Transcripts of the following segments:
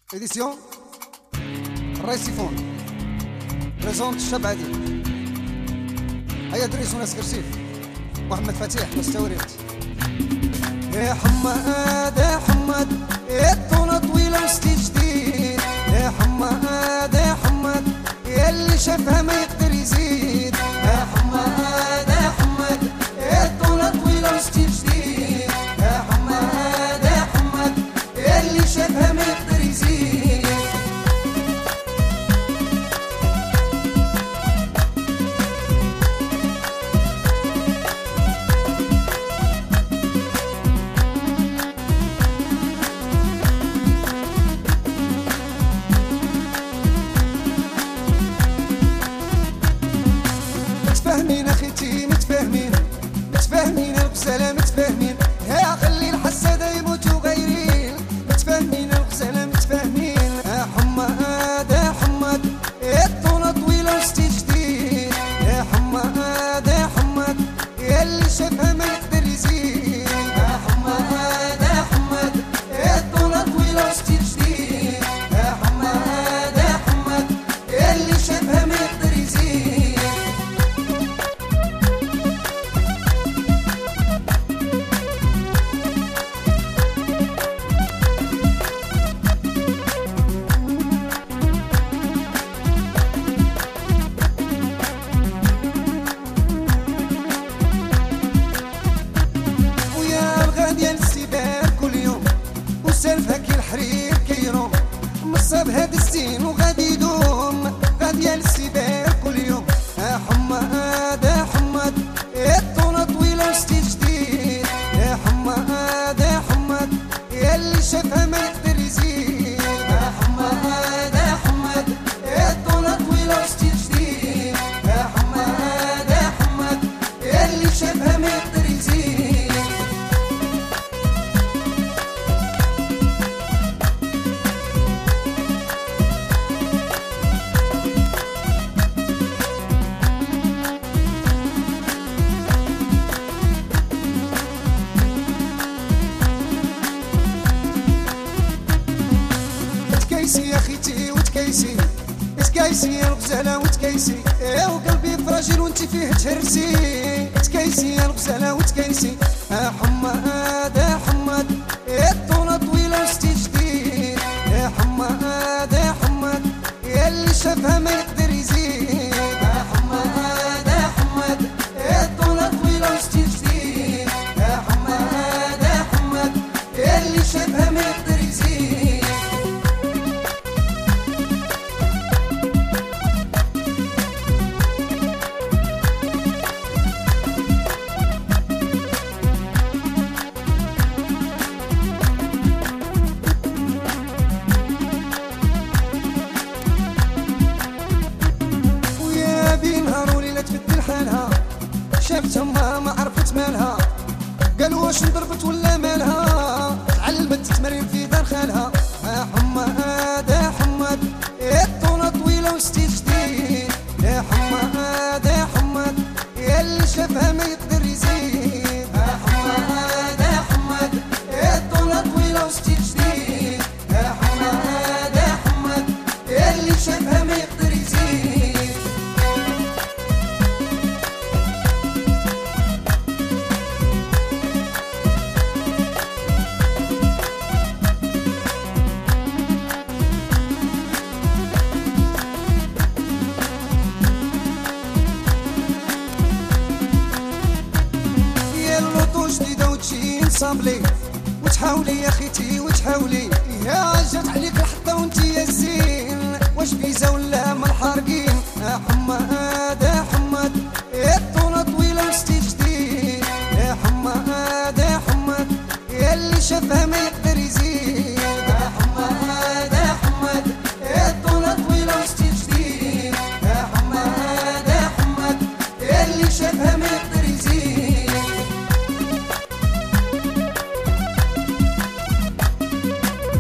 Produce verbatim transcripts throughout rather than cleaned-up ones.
إديسيون الريسيفون بريزونت الشاب عادل. هيا دريس وناس كرسيف محمد فتيح مستورد. يا حماد يا حماد الطونة طويلة وستي جديد. يا حماد يا حماد يا اللي شافها ما يقدر يزيد. يا حماد يا حماد الطونة طويلة وستي جديد. يا حماد يا حماد يا اللي شافها ما يقدر يزيد. متفاهمين اخيتي متفاهمين متفاهمين الغزالة متفاهمين. يا خلي الحسادة يموتوا غيرين. متفاهمين الغزالة متفاهمين. يا حماد يا حماد الطونة طويلة وستي جديد. يا حماد يا حماد يا اللي شافها ما يقدر يزيد. يا حماد يا حماد الطونة طويلة وستي جديد. يا حماد يا حماد يا اللي شافها ما يقدر يزيد. سالفها كي الحرير كيروم مصاب هاد السين وغادي يدوم. غادية للسباق كل يوم. يا حماد يا حماد الطونة طويلة وستي جديد. يا حماد يا حماد يا اللي شافها ما يقدر يزيد. يا حماد يا حماد الطونة طويلة وستي جديد. يا حماد يا حماد يا اللي شافها ما يقدر يزيد. تكيسي يا خيتي وتكيسي تكيسي يا الغزالة وتكيسي. يا وقلبي فراجل وانتي فيه تهرسي. تكيسي يا الغزالة وتكيسي. يا حماد يا حماد الطونة طويلة وستي جديد. يا حماد يا حماد يا اللي شافها ما يقدر يزيد. يا حماد يا حماد الطونة طويلة وستي جديد. يا حماد يا حماد يا اللي شافها ما يقدر يزيد. نهار وليلة تبدل حالها. شافت امها ما عرفت مالها. قالوا واش انضربت ولا مالها. تعلمت تمرين في دار خالها. يا حماد يا حماد الطونة طويلة وستي جديد. يا حماد يا حماد يا اللي شافها ما يقدر يزيد. يا حماد يا حماد الطونة طويلة وستي جديد. يا حماد يا حماد يا اللي شافها ما يقدر يزيد. جديدة وتجي نصابلي وتحاولي يا خيتي وتحاولي. يا جات عليك الحطة وانتي يا الزين. واش بيزا ولا ما الحارقين. يا حماد يا حماد الطونة طويلة وستي جديد. يا حماد يا حماد يا اللي شافها ما يقدر يزيد. يا حماد يا حماد الطونة طويلة وستي جديد. يا حماد يا حماد يا اللي شافها ما يقدر يزيد.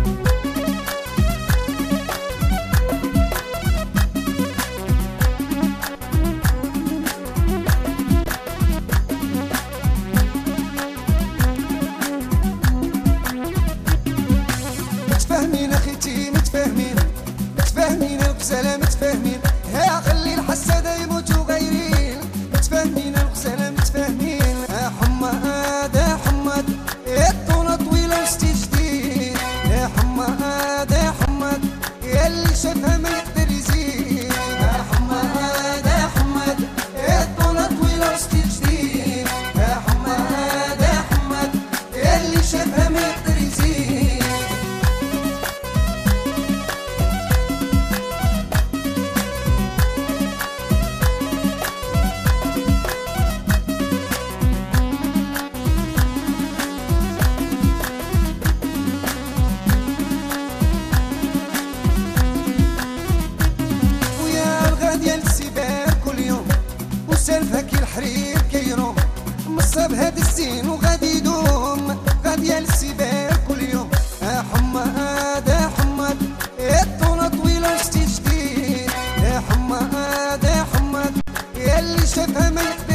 تفهمي